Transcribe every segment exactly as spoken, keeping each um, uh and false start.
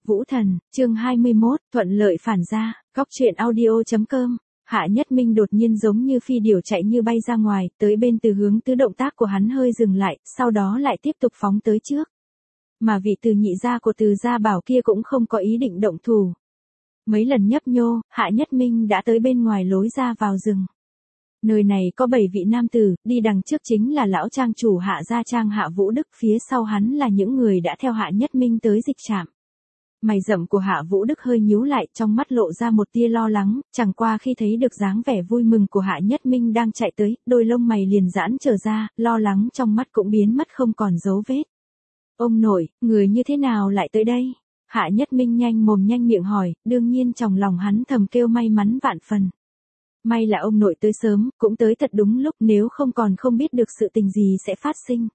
Vũ Thần, chương hai mươi mốt, thuận lợi phản gia, góc truyện audio.com. Hạ Nhất Minh đột nhiên giống như phi điểu chạy như bay ra ngoài, tới bên Từ Hướng Tứ, động tác của hắn hơi dừng lại, sau đó lại tiếp tục phóng tới trước. Mà vị Từ nhị gia của Từ gia bảo kia cũng không có ý định động thủ. Mấy lần nhấp nhô, Hạ Nhất Minh đã tới bên ngoài lối ra vào rừng. Nơi này có bảy vị nam tử, đi đằng trước chính là lão trang chủ Hạ gia trang Hạ Vũ Đức, phía sau hắn là những người đã theo Hạ Nhất Minh tới dịch trạm. Mày rậm của Hạ Vũ Đức hơi nhíu lại, trong mắt lộ ra một tia lo lắng, chẳng qua khi thấy được dáng vẻ vui mừng của Hạ Nhất Minh đang chạy tới, đôi lông mày liền giãn trở ra, lo lắng trong mắt cũng biến mất không còn dấu vết. Ông nội, người như thế nào lại tới đây? Hạ Nhất Minh nhanh mồm nhanh miệng hỏi, đương nhiên trong lòng hắn thầm kêu may mắn vạn phần. May là ông nội tới sớm, cũng tới thật đúng lúc, nếu không còn không biết được sự tình gì sẽ phát sinh.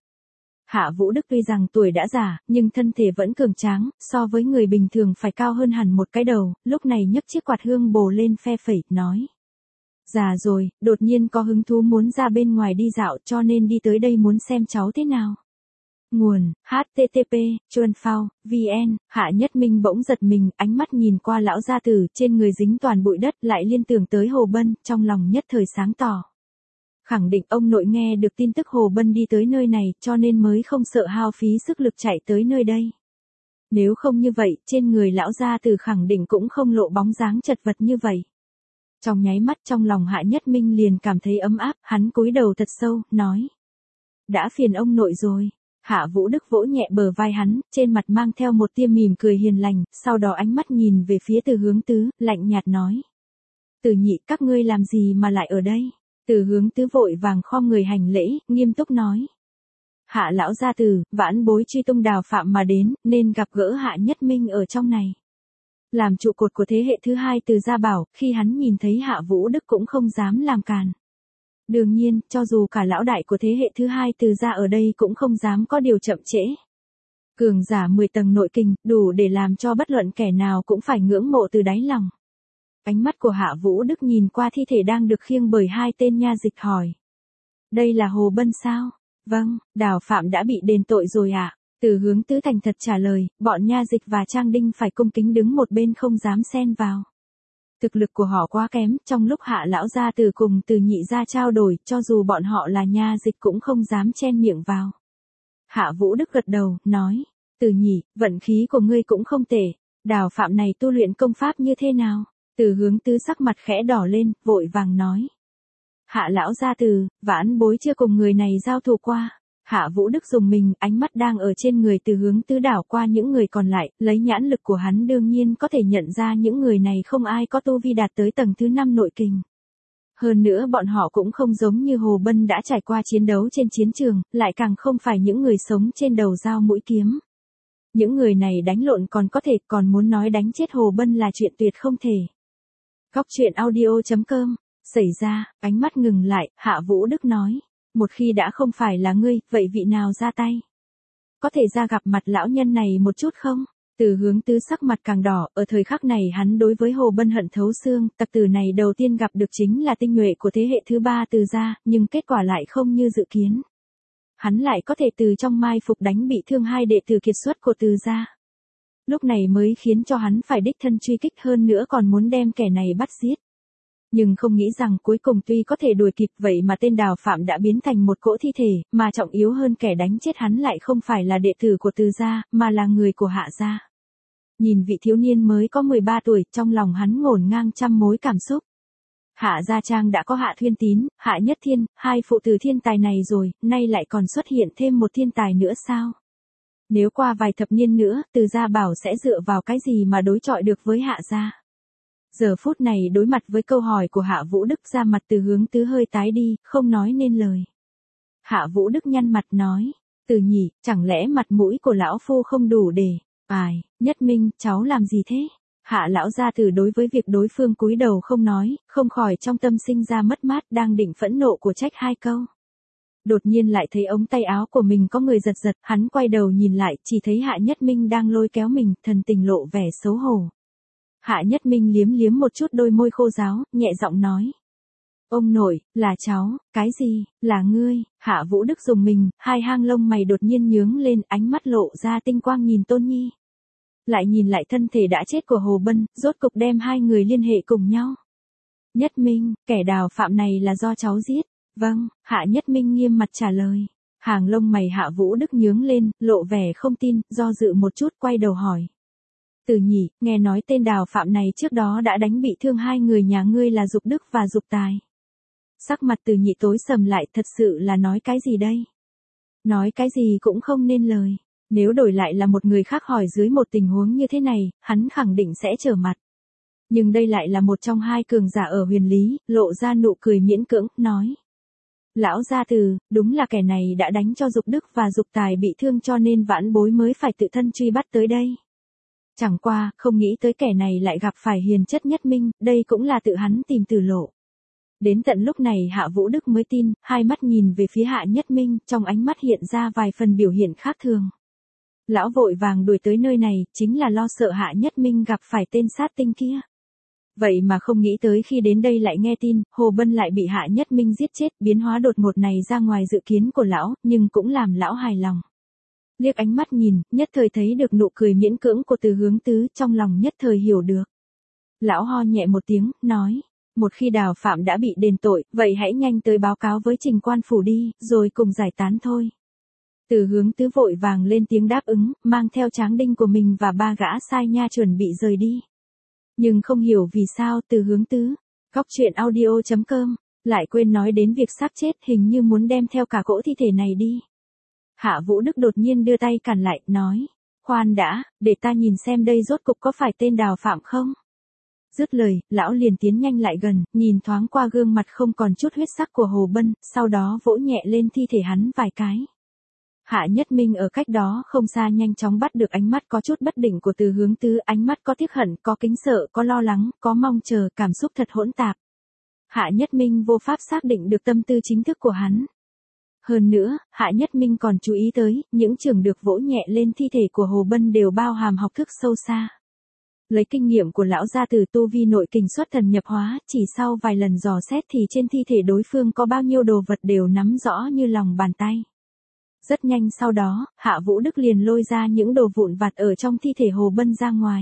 Hạ Vũ Đức tuy rằng tuổi đã già, nhưng thân thể vẫn cường tráng, so với người bình thường phải cao hơn hẳn một cái đầu, lúc này nhấc chiếc quạt hương bồ lên phe phẩy, nói. Già rồi, đột nhiên có hứng thú muốn ra bên ngoài đi dạo, cho nên đi tới đây muốn xem cháu thế nào. Nguồn, hát tê tê pê, chuan phao, vn, Hạ Nhất Minh bỗng giật mình, ánh mắt nhìn qua lão gia tử, trên người dính toàn bụi đất, lại liên tưởng tới Hồ Bân, trong lòng nhất thời sáng tỏ. Khẳng định ông nội nghe được tin tức Hồ Bân đi tới nơi này, cho nên mới không sợ hao phí sức lực chạy tới nơi đây. Nếu không như vậy, trên người lão gia tử khẳng định cũng không lộ bóng dáng chật vật như vậy. Trong nháy mắt trong lòng Hạ Nhất Minh liền cảm thấy ấm áp, hắn cúi đầu thật sâu, nói. Đã phiền ông nội rồi. Hạ Vũ Đức vỗ nhẹ bờ vai hắn, trên mặt mang theo một tia mỉm cười hiền lành, sau đó ánh mắt nhìn về phía Từ Hướng Tứ, lạnh nhạt nói. Từ nhị, các ngươi làm gì mà lại ở đây? Từ Hướng Tứ vội vàng khom người hành lễ, nghiêm túc nói. Hạ lão gia tử, vãn bối truy tung Đào Phạm mà đến, nên gặp gỡ Hạ Nhất Minh ở trong này. Làm trụ cột của thế hệ thứ hai Từ gia bảo, khi hắn nhìn thấy Hạ Vũ Đức cũng không dám làm càn. Đương nhiên, cho dù cả lão đại của thế hệ thứ hai Từ gia ở đây cũng không dám có điều chậm trễ. Cường giả mười tầng nội kình, đủ để làm cho bất luận kẻ nào cũng phải ngưỡng mộ từ đáy lòng. Ánh mắt của Hạ Vũ Đức nhìn qua thi thể đang được khiêng bởi hai tên nha dịch hỏi. Đây là Hồ Bân sao? Vâng, Đào Phạm đã bị đền tội rồi ạ. À? Từ Hướng Tứ thành thật trả lời, bọn nha dịch và Trang Đinh phải cung kính đứng một bên không dám xen vào. Thực lực của họ quá kém, trong lúc Hạ lão gia tử cùng Từ nhị gia trao đổi, cho dù bọn họ là nha dịch cũng không dám chen miệng vào. Hạ Vũ Đức gật đầu, nói, Từ nhị, vận khí của ngươi cũng không tệ, Đào Phạm này tu luyện công pháp như thế nào? Từ Hướng Tứ sắc mặt khẽ đỏ lên, vội vàng nói. Hạ lão gia tử, vãn bối chưa cùng người này giao thủ qua. Hạ Vũ Đức dùng mình, ánh mắt đang ở trên người Từ Hướng Tứ đảo qua những người còn lại, lấy nhãn lực của hắn đương nhiên có thể nhận ra những người này không ai có tu vi đạt tới tầng thứ năm nội kình. Hơn nữa bọn họ cũng không giống như Hồ Bân đã trải qua chiến đấu trên chiến trường, lại càng không phải những người sống trên đầu dao mũi kiếm. Những người này đánh lộn còn có thể, còn muốn nói đánh chết Hồ Bân là chuyện tuyệt không thể. Góc truyện audio.com, xảy ra, ánh mắt ngừng lại, Hạ Vũ Đức nói. Một khi đã không phải là ngươi, vậy vị nào ra tay? Có thể ra gặp mặt lão nhân này một chút không? Từ Hướng Tứ sắc mặt càng đỏ, ở thời khắc này hắn đối với Hồ Bân hận thấu xương, tặc tử này đầu tiên gặp được chính là tinh nhuệ của thế hệ thứ ba Từ gia, nhưng kết quả lại không như dự kiến. Hắn lại có thể từ trong mai phục đánh bị thương hai đệ tử kiệt xuất của Từ gia. Lúc này mới khiến cho hắn phải đích thân truy kích, hơn nữa còn muốn đem kẻ này bắt giết. Nhưng không nghĩ rằng cuối cùng tuy có thể đuổi kịp vậy mà tên Đào Phạm đã biến thành một cỗ thi thể, mà trọng yếu hơn kẻ đánh chết hắn lại không phải là đệ tử của Từ gia, mà là người của Hạ gia. Nhìn vị thiếu niên mới có mười ba tuổi, trong lòng hắn ngổn ngang trăm mối cảm xúc. Hạ gia trang đã có Hạ Thuyên Tín, Hạ Nhất Thiên, hai phụ tử thiên tài này rồi, nay lại còn xuất hiện thêm một thiên tài nữa sao? Nếu qua vài thập niên nữa, Từ gia bảo sẽ dựa vào cái gì mà đối chọi được với Hạ gia? Giờ phút này đối mặt với câu hỏi của Hạ Vũ Đức, ra mặt Từ Hướng Tứ hơi tái đi, không nói nên lời. Hạ Vũ Đức nhăn mặt nói, Từ nhị, chẳng lẽ mặt mũi của lão phu không đủ để, ai, Nhất Minh, cháu làm gì thế? Hạ lão gia tử đối với việc đối phương cúi đầu không nói, không khỏi trong tâm sinh ra mất mát, đang định phẫn nộ của trách hai câu. Đột nhiên lại thấy ống tay áo của mình có người giật giật, hắn quay đầu nhìn lại, chỉ thấy Hạ Nhất Minh đang lôi kéo mình, thần tình lộ vẻ xấu hổ. Hạ Nhất Minh liếm liếm một chút đôi môi khô ráo, nhẹ giọng nói. Ông nội, là cháu, cái gì, là ngươi? Hạ Vũ Đức dùng mình, hai hang lông mày đột nhiên nhướng lên, ánh mắt lộ ra tinh quang nhìn Tôn Nhi. lại nhìn lại thân thể đã chết của Hồ Bân, rốt cục đem hai người liên hệ cùng nhau. Nhất Minh, kẻ đào phạm này là do cháu giết. Vâng, Hạ Nhất Minh nghiêm mặt trả lời. Hàng lông mày Hạ Vũ Đức nhướng lên, lộ vẻ không tin, do dự một chút quay đầu hỏi. Từ Nhị, nghe nói tên đào phạm này trước đó đã đánh bị thương hai người nhà ngươi là Dục Đức và Dục Tài. Sắc mặt Từ Nhị tối sầm lại, thật sự là nói cái gì đây? Nói cái gì cũng không nên lời. Nếu đổi lại là một người khác hỏi dưới một tình huống như thế này, hắn khẳng định sẽ trở mặt. Nhưng đây lại là một trong hai cường giả ở huyền lý, lộ ra nụ cười miễn cưỡng, nói. Lão gia Từ, đúng là kẻ này đã đánh cho Dục Đức và Dục Tài bị thương cho nên vãn bối mới phải tự thân truy bắt tới đây. Chẳng qua, không nghĩ tới kẻ này lại gặp phải hiền chất Nhất Minh, đây cũng là tự hắn tìm tử lộ. Đến tận lúc này Hạ Vũ Đức mới tin, hai mắt nhìn về phía Hạ Nhất Minh, trong ánh mắt hiện ra vài phần biểu hiện khác thường. Lão vội vàng đuổi tới nơi này, chính là lo sợ Hạ Nhất Minh gặp phải tên sát tinh kia. Vậy mà không nghĩ tới khi đến đây lại nghe tin, Hồ Bân lại bị Hạ Nhất Minh giết chết, biến hóa đột ngột này ra ngoài dự kiến của lão, nhưng cũng làm lão hài lòng. Liếc ánh mắt nhìn, nhất thời thấy được nụ cười miễn cưỡng của Từ Hướng Tứ, trong lòng nhất thời hiểu được. Lão ho nhẹ một tiếng, nói, một khi đào phạm đã bị đền tội, vậy hãy nhanh tới báo cáo với Trình quan phủ đi, rồi cùng giải tán thôi. Từ Hướng Tứ vội vàng lên tiếng đáp ứng, mang theo Tráng Đinh của mình và ba gã sai nha chuẩn bị rời đi. Nhưng không hiểu vì sao Từ Hướng Tứ, góc truyện audio chấm com, lại quên nói đến việc xác chết, hình như muốn đem theo cả cỗ thi thể này đi. Hạ Vũ Đức đột nhiên đưa tay cản lại, nói, khoan đã, để ta nhìn xem đây rốt cục có phải tên đào phạm không? Dứt lời, lão liền tiến nhanh lại gần, nhìn thoáng qua gương mặt không còn chút huyết sắc của Hồ Bân, sau đó vỗ nhẹ lên thi thể hắn vài cái. Hạ Nhất Minh ở cách đó không xa nhanh chóng bắt được ánh mắt có chút bất định của Từ Hướng Tứ, ánh mắt có tiếc hận, có kính sợ, có lo lắng, có mong chờ, cảm xúc thật hỗn tạp. Hạ Nhất Minh vô pháp xác định được tâm tư chính thức của hắn. Hơn nữa, Hạ Nhất Minh còn chú ý tới, những trường được vỗ nhẹ lên thi thể của Hồ Bân đều bao hàm học thức sâu xa. Lấy kinh nghiệm của lão gia từ tu vi nội kình xuất thần nhập hóa, chỉ sau vài lần dò xét thì trên thi thể đối phương có bao nhiêu đồ vật đều nắm rõ như lòng bàn tay. Rất nhanh sau đó, Hạ Vũ Đức liền lôi ra những đồ vụn vặt ở trong thi thể Hồ Bân ra ngoài.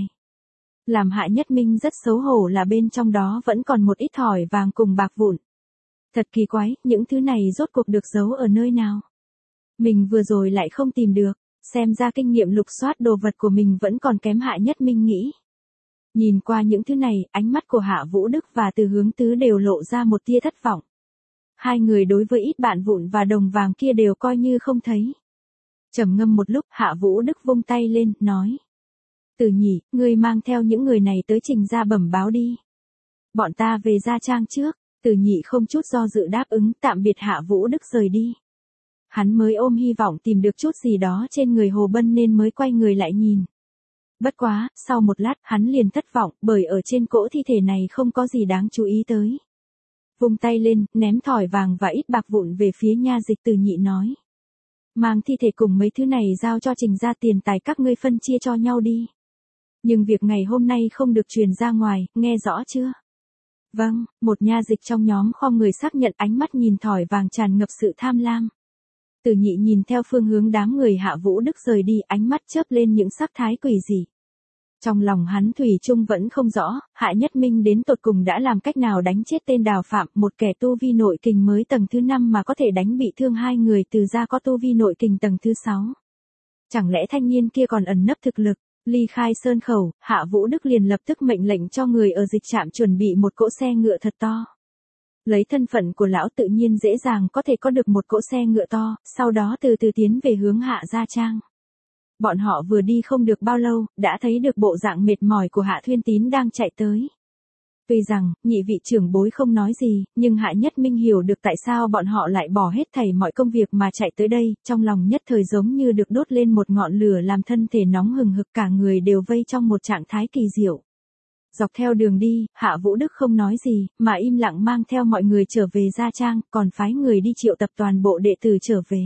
Làm Hạ Nhất Minh rất xấu hổ là bên trong đó vẫn còn một ít thỏi vàng cùng bạc vụn. Thật kỳ quái, những thứ này rốt cuộc được giấu ở nơi nào? Mình vừa rồi lại không tìm được, xem ra kinh nghiệm lục soát đồ vật của mình vẫn còn kém Hạ Nhất Minh nghĩ. Nhìn qua những thứ này, ánh mắt của Hạ Vũ Đức và Từ Hướng Tứ đều lộ ra một tia thất vọng. Hai người đối với ít bạn vụn và đồng vàng kia đều coi như không thấy. Trầm ngâm một lúc, Hạ Vũ Đức vung tay lên, nói. Từ Nhị, ngươi mang theo những người này tới Trình gia bẩm báo đi. Bọn ta về Gia Trang trước. Từ Nhị không chút do dự đáp ứng, tạm biệt Hạ Vũ Đức rời đi. Hắn mới ôm hy vọng tìm được chút gì đó trên người Hồ Bân nên mới quay người lại nhìn. Bất quá, sau một lát, hắn liền thất vọng, bởi ở trên cỗ thi thể này không có gì đáng chú ý tới. Vung tay lên, ném thỏi vàng và ít bạc vụn về phía nha dịch. Từ Nhị nói. Mang thi thể cùng mấy thứ này giao cho Trình gia, tiền tài các ngươi phân chia cho nhau đi. Nhưng việc ngày hôm nay không được truyền ra ngoài, nghe rõ chưa? Vâng, một nha dịch trong nhóm khom người xác nhận, ánh mắt nhìn thỏi vàng tràn ngập sự tham lam. Từ Nhị nhìn theo phương hướng đám người Hạ Vũ Đức rời đi, ánh mắt chớp lên những sắc thái quỷ dị. Trong lòng hắn thủy chung vẫn không rõ, Hạ Nhất Minh đến tột cùng đã làm cách nào đánh chết tên đào phạm, một kẻ tu vi nội kình mới tầng thứ năm mà có thể đánh bị thương hai người từ gia có tu vi nội kình tầng thứ sáu. Chẳng lẽ thanh niên kia còn ẩn nấp thực lực? Ly khai sơn khẩu, Hạ Vũ Đức liền lập tức mệnh lệnh cho người ở dịch trạm chuẩn bị một cỗ xe ngựa thật to. Lấy thân phận của lão tự nhiên dễ dàng có thể có được một cỗ xe ngựa to, sau đó từ từ tiến về hướng Hạ Gia Trang. Bọn họ vừa đi không được bao lâu, đã thấy được bộ dạng mệt mỏi của Hạ Thuyên Tín đang chạy tới. Tuy rằng, nhị vị trưởng bối không nói gì, nhưng Hạ Nhất Minh hiểu được tại sao bọn họ lại bỏ hết thảy mọi công việc mà chạy tới đây, trong lòng nhất thời giống như được đốt lên một ngọn lửa làm thân thể nóng hừng hực, cả người đều vây trong một trạng thái kỳ diệu. Dọc theo đường đi, Hạ Vũ Đức không nói gì, mà im lặng mang theo mọi người trở về Gia Trang, còn phái người đi triệu tập toàn bộ đệ tử trở về.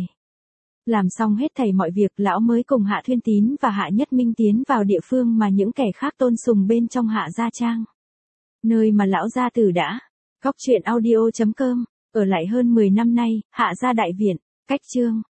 Làm xong hết thảy mọi việc, lão mới cùng Hạ Thuyên Tín và Hạ Nhất Minh tiến vào địa phương mà những kẻ khác tôn sùng bên trong Hạ Gia Trang. Nơi mà lão gia tử đã. Góc truyện audio chấm com, ở lại hơn mười năm nay, Hạ Gia Đại Viện, cách chương.